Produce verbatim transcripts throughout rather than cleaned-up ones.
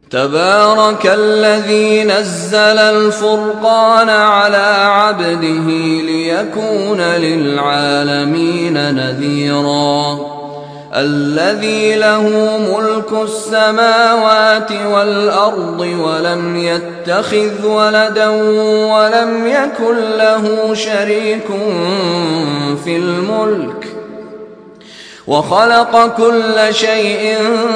تبارك الذي نزل الفرقان على عبده ليكون للعالمين نذيرا الذي له ملك السماوات والأرض ولم يتخذ ولدا ولم يكن له شريك في الملك وخلق كل شيء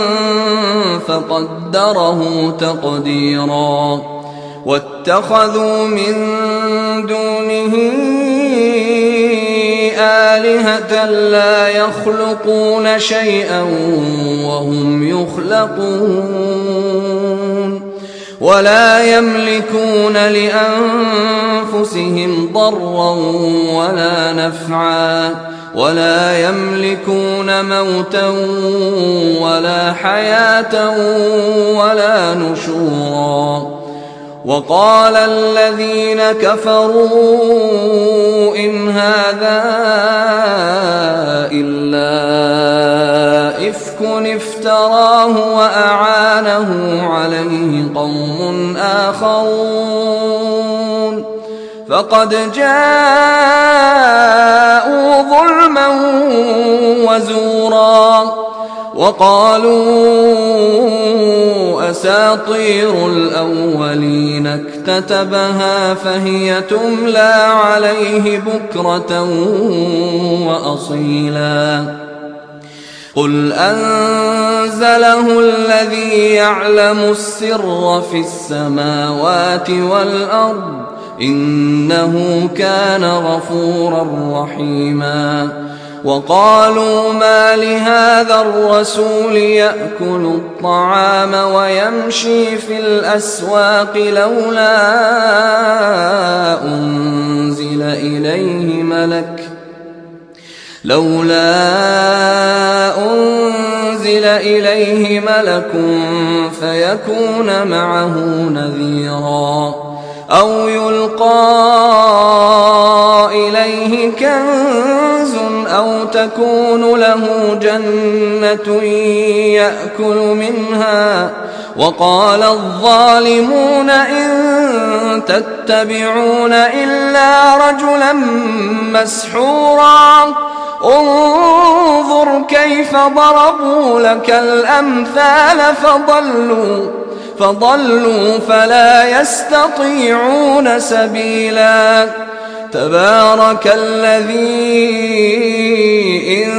فقدره تقديرا واتخذوا من دونه آلهة لا يخلقون شيئا وهم يخلقون ولا يملكون لأنفسهم ضرا ولا نفعا ولا يملكون موتا ولا حياة ولا نشورا وقال الذين كفروا إن هذا إلا إفك افتراه وأعانه عليه قوم آخرون فقد جاءوا ظلما وزورا وقالوا أساطير الأولين اكتتبها فهي تملى عليه بكرة وأصيلا قل أنزله الذي يعلم السر في السماوات والأرض إنه كان غفورا رحيما وقالوا ما لهذا الرسول يأكل الطعام ويمشي في الأسواق لولا أنزل إليه ملك لولا أنزل إليه ملك فيكون معه نذيرا أو يلقى إليه كنز أو تكون له جنة يأكل منها وقال الظالمون إن تتبعون إلا رجلا مسحورا انظر كيف ضربوا لك الأمثال فضلوا فضلوا فلا يستطيعون سبيلا تبارك الذي إن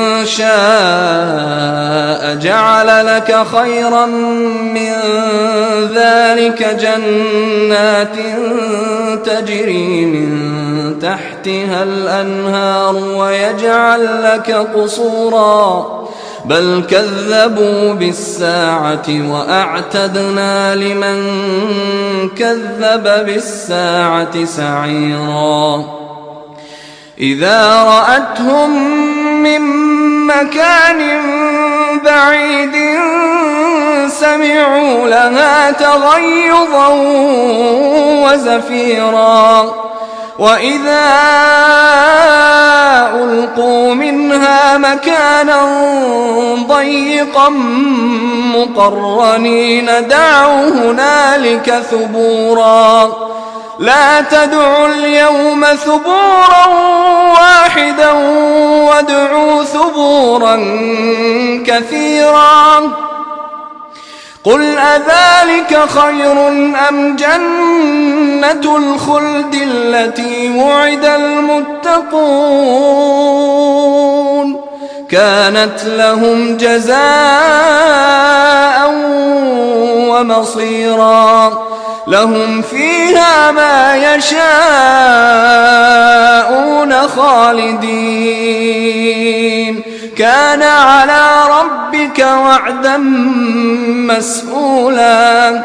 شاء جعل لك خيرا من ذلك جنات تجري من تحتها الأنهار ويجعل لك قصورا بل كذبوا بالساعة وأعتدنا لمن كذب بالساعة سعيرا إذا رأتهم من مكان بعيد سمعوا لها تغيظا وزفيرا وإذا ألقوا منها مكانا ضيقا مقرنين دعوا هنالك ثبورا لا تدعوا اليوم ثبورا واحدا وادعوا ثبورا كثيرا قل أذلك خير أم جنة الخلد التي وعد المتقون كانت لهم جزاء ومصيرا لهم فيها ما يشاءون خالدين كان على ربك وعدا مسئولا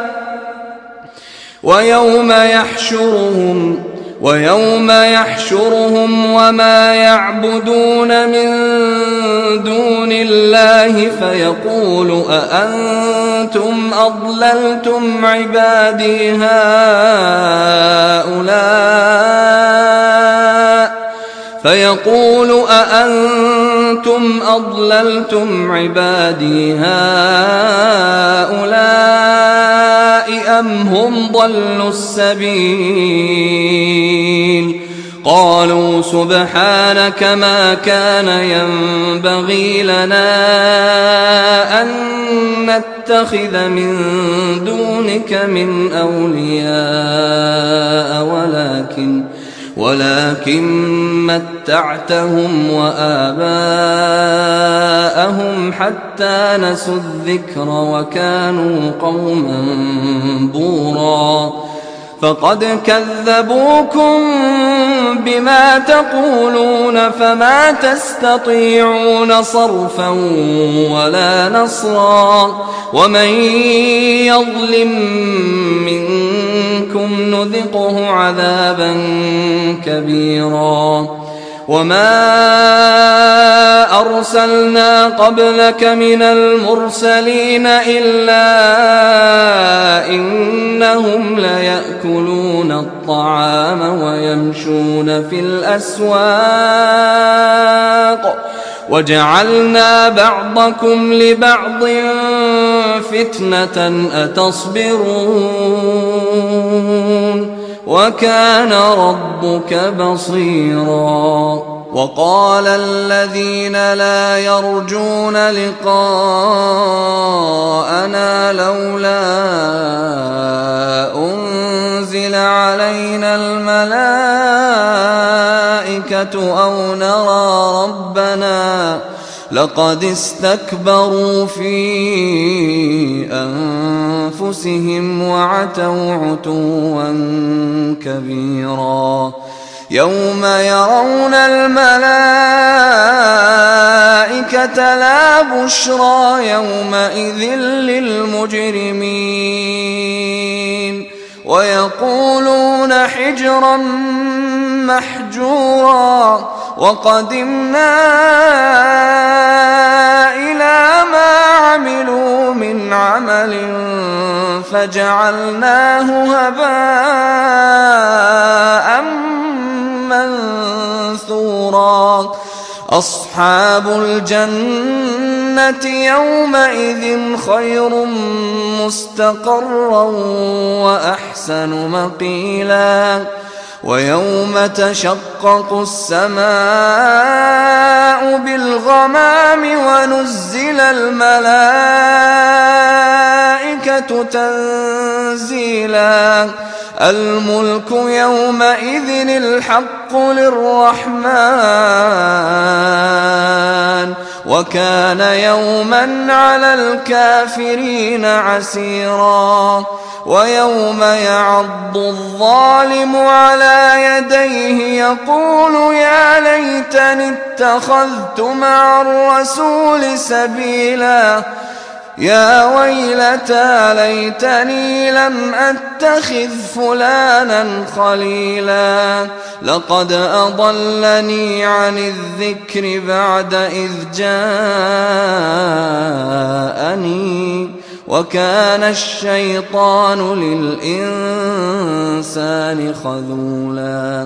ويوم يحشرهم ويوم يحشرهم وما يعبدون من دون الله فيقول أأنتم أضللتم عبادي هؤلاء فيقول أأنتم أضللتم عبادي هؤلاء أم هم ضلوا السبيل قالوا سبحانك ما كان ينبغي لنا أن نتخذ من دونك من أولياء ولكن ولكن متعتهم وآباءهم حتى نسوا الذكر وكانوا قوما بورا فقد كذبوكم بما تقولون فما تستطيعون صرفا ولا نصرا ومن يظلم منكم نذقه عذابا كبيرا وما أرسلنا قبلك من المرسلين إلا إنهم ليأكلون الطعام ويمشون في الأسواق وجعلنا بعضكم لبعض فتنة أتصبرون وكان ربك بصيرا وقال الذين لا يرجون لقاءنا لولا أنزل علينا الملائكة أو نرى ربنا لقد استكبروا في أنفسهم وعتوا عتوا كبيرا يوم يرون الملائكة لا بشرى يومئذ للمجرمين ويقولون حجرا محجورا وقدمنا إلى ما عملوا من عمل فجعلناه هباء منثورا أصحاب الجنة يومئذ خير مستقرا وأحسن مقيلا ويوم تشقق السماء بالغمام ونزل الملائكة تنزيلا الملك يومئذ الحق للرحمن وكان يوما على الكافرين عسيرا ويوم يعض الظالم على يديه يقول يا ليتني اتخذت مع الرسول سبيلا يا ويلتى ليتني لم أتخذ فلانا خليلا لقد أضلني عن الذكر بعد إذ جاءني وكان الشيطان للإنسان خذولا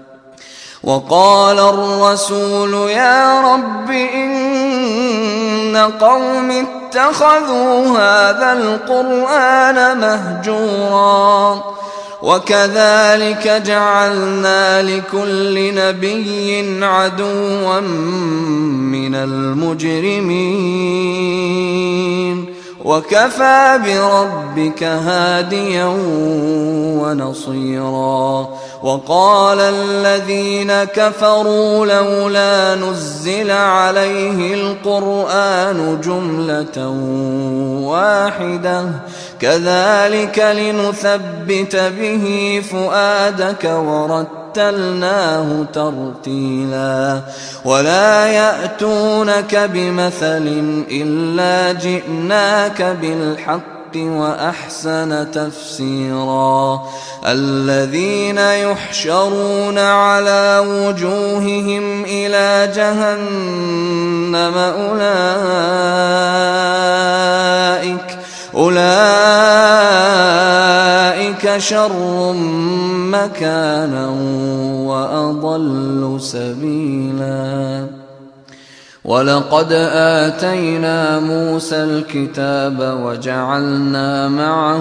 وقال الرسول يا رب إن قوم اتخذوا هذا القرآن مهجورا وكذلك جعلنا لكل نبي عدوا من المجرمين وكفى بربك هاديا ونصيرا وقال الذين كفروا لولا نزل عليه القرآن جملة واحدة كذلك لنثبت به فؤادك ورتلناه ترتيلا ولا يأتونك بمثل إلا جئناك بالحق وأحسن تفسيرا الذين يحشرون على وجوههم إلى جهنم أولئك أولئك شر مكانا وأضل سبيلا ولقد آتينا موسى الكتاب وجعلنا معه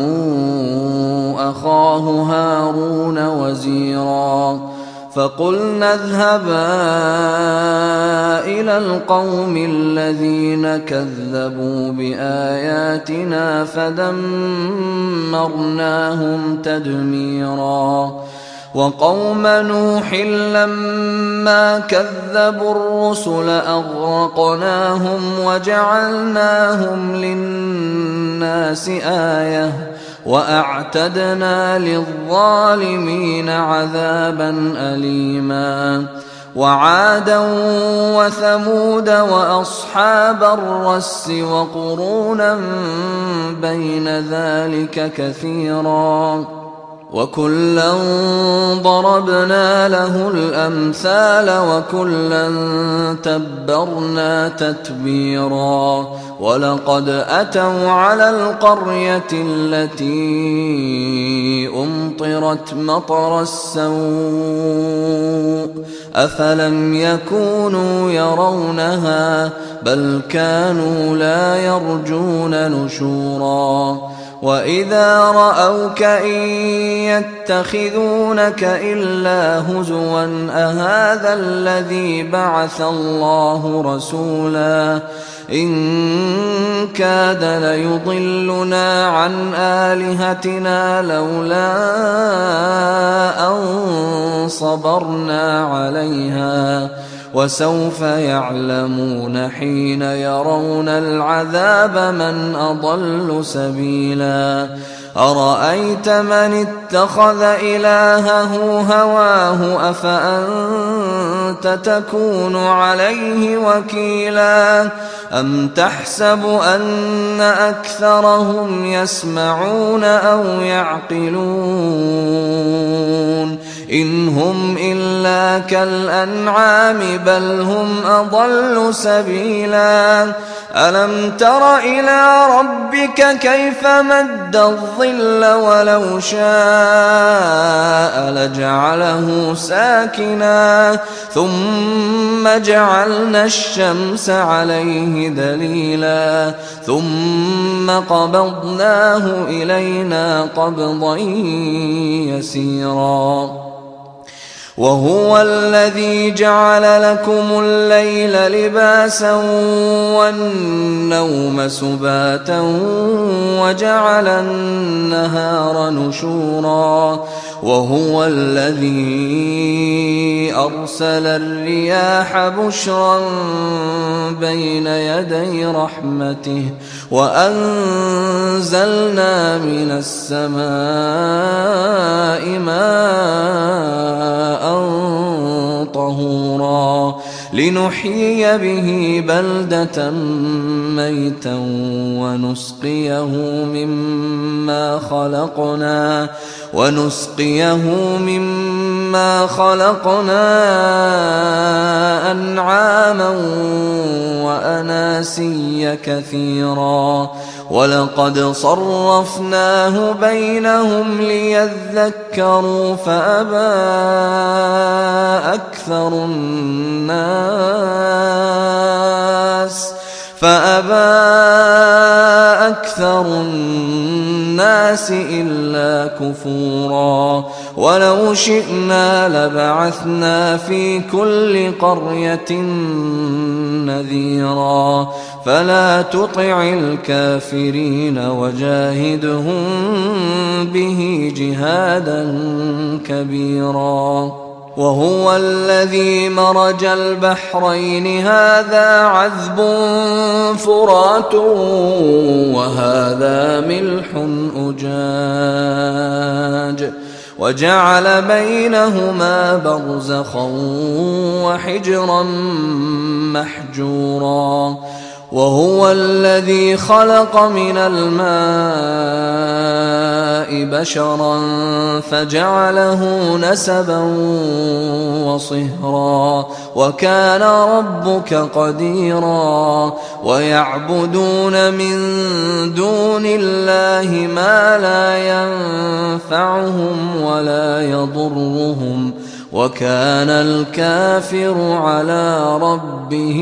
أخاه هارون وزيرا فقلنا اذهبا إلى القوم الذين كذبوا بآياتنا فدمرناهم تدميرا وقوم نوح لما كذبوا الرسل أغرقناهم وجعلناهم للناس آية وأعتدنا للظالمين عذابا أليما وعادا وثمود وأصحاب الرس وقرونا بين ذلك كثيرا وكلا ضربنا له الأمثال وكلا تبرنا تتبيرا ولقد أتوا على القرية التي أمطرت مطر السوء أفلم يكونوا يرونها بل كانوا لا يرجون نشورا وإذا رأوك إن يتخذونك إلا هزوا أهذا الذي بعث الله رسولا إن كاد ليضلنا عن آلهتنا لولا أن صبرنا عليها وسوف يعلمون حين يرون العذاب من أضل سبيلا أرأيت من اتخذ إلهه هواه أفأنت تكون عليه وكيلا أم تحسب أن أكثرهم يسمعون أو يعقلون إن هم إلا كالأنعام بل هم أضل سبيلا ألم تر إلى ربك كيف مد الظل ولو شاء لجعله ساكنا ثم جعلنا الشمس عليه دليلا ثم قبضناه إلينا قبضا يسيرا وهو الذي جعل لكم الليل لباسا والنوم سباتا وجعل النهار نشورا وهو الذي أرسل الرياح بشرا بين يدي رحمته وأنزلنا من السماء ماء طهورا لنحيي به بلدة ميتا ونسقيه مما خلقنا ونسقيه مما خلقنا أنعاما وأناسيا كثيرا ولقد صرفناه بينهم ليذكروا فأبى أكثر الناس فأبى أكثر الناس إلا كفورا ولو شئنا لبعثنا في كل قرية نذيرا فلا تطع الكافرين وجاهدهم به جهادا كبيرا وهو الذي مرج البحرين هذا عذب فرات وهذا ملح أجاج وجعل بينهما برزخا وحجرا محجورا وهو الذي خلق من الماء بشرا فجعله نسبا وصهرا وكان ربك قديرا ويعبدون من دون الله ما لا ينفعهم ولا يضرهم وكان الكافر على ربه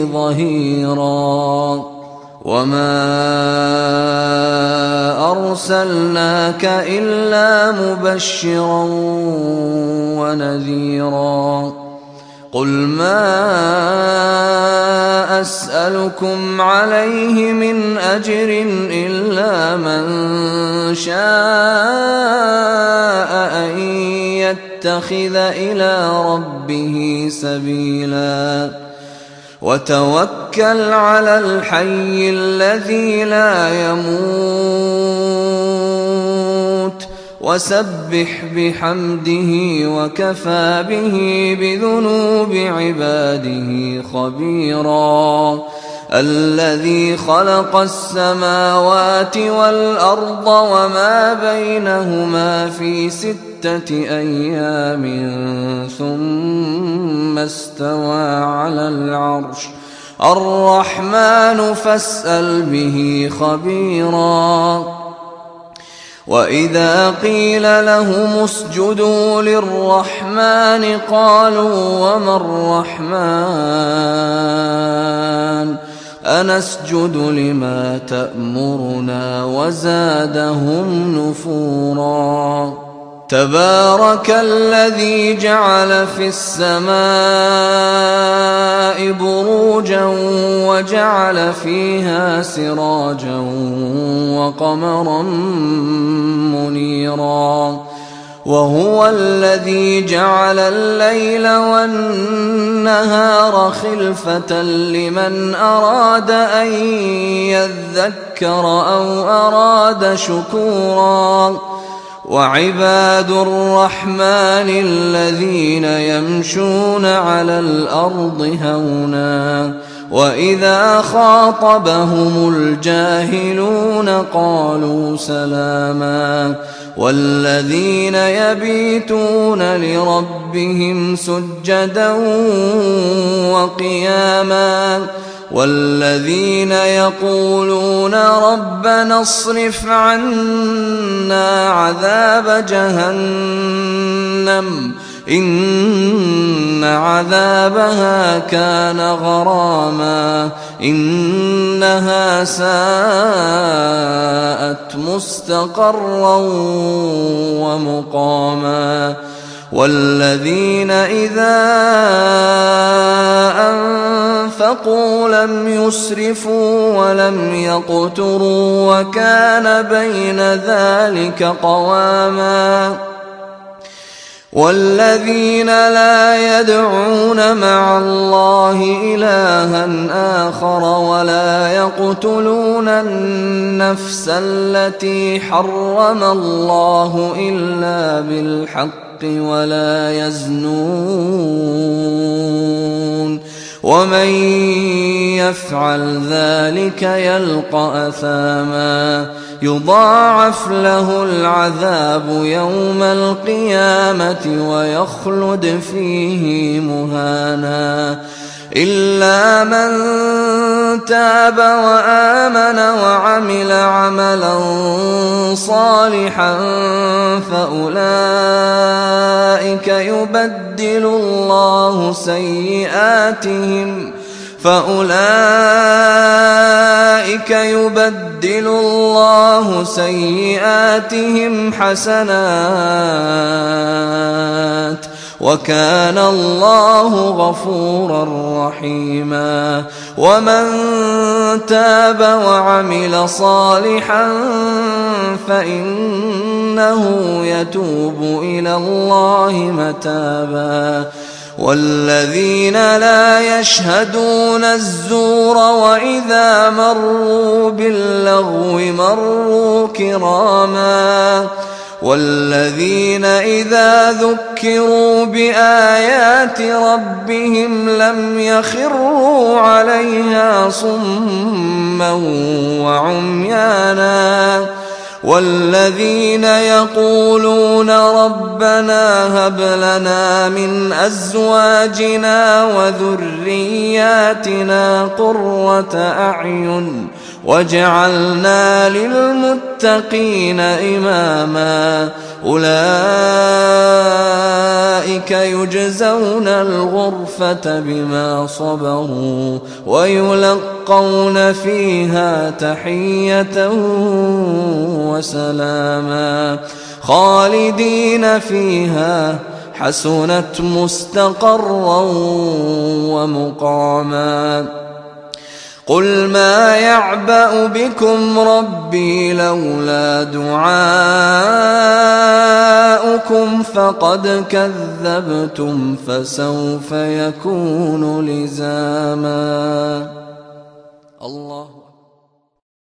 ظهيرا وما أرسلناك إلا مبشرا ونذيرا قل ما أسألكم عليه من أجر إلا من شاء أن يتخذ إلى ربه سبيلا وتوكل على الحي الذي لا يموت وسبح بحمده وكفى به بذنوب عباده خبيرا الذي خلق السماوات والأرض وما بينهما في ستة أيام ثم استوى على العرش الرحمن فاسأل به خبيرا وإذا قيل لهم اسجدوا للرحمن قالوا وما الرحمن أنسجد لما تأمرنا وزادهم نفورا تبارك الذي جعل في السماء بروجا وجعل فيها سراجا وقمرا منيرا وهو الذي جعل الليل والنهار خلفة لمن أراد أن يذكر أو أراد شكورا وعباد الرحمن الذين يمشون على الأرض هونا وإذا خاطبهم الجاهلون قالوا سلاما والذين يبيتون لربهم سجدا وقياما والذين يقولون ربنا اصرف عنا عذاب جهنم إن عذابها كان غراما إنها ساءت مستقرا ومقاما والذين إذا أنفقوا لم يسرفوا ولم يقتروا وكان بين ذلك قواما والذين لا يدعون مع الله إلها آخر ولا يقتلون النفس التي حرم الله إلا بالحق ولا يزنون ومن يفعل ذلك يلقى أثاما يضاعف له العذاب يوم القيامة ويخلد فيه مهانا إلا من تاب وآمن وعمل عملا صالحا فأولئك يبدل الله سيئاتهم فأولئك يبدل الله سيئاتهم حسنات وكان الله غفورا رحيما ومن تاب وعمل صالحا فإنه يتوب إلى الله متابا والذين لا يشهدون الزور وإذا مروا باللغو مروا كراما والذين إذا ذكروا بآيات ربهم لم يخروا عليها صما وعميانا والذين يقولون ربنا هب لنا من أزواجنا وذرياتنا قرة أعين وجعلنا للمتقين إماما أولئك يجزون الغرفة بما صبروا ويلقون فيها تحية وسلاما خالدين فيها حسنت مستقرا ومقاما قل ما يعبأ بكم ربي لولا دعاؤكم فقد كذبتم فسوف يكون لزاما. الله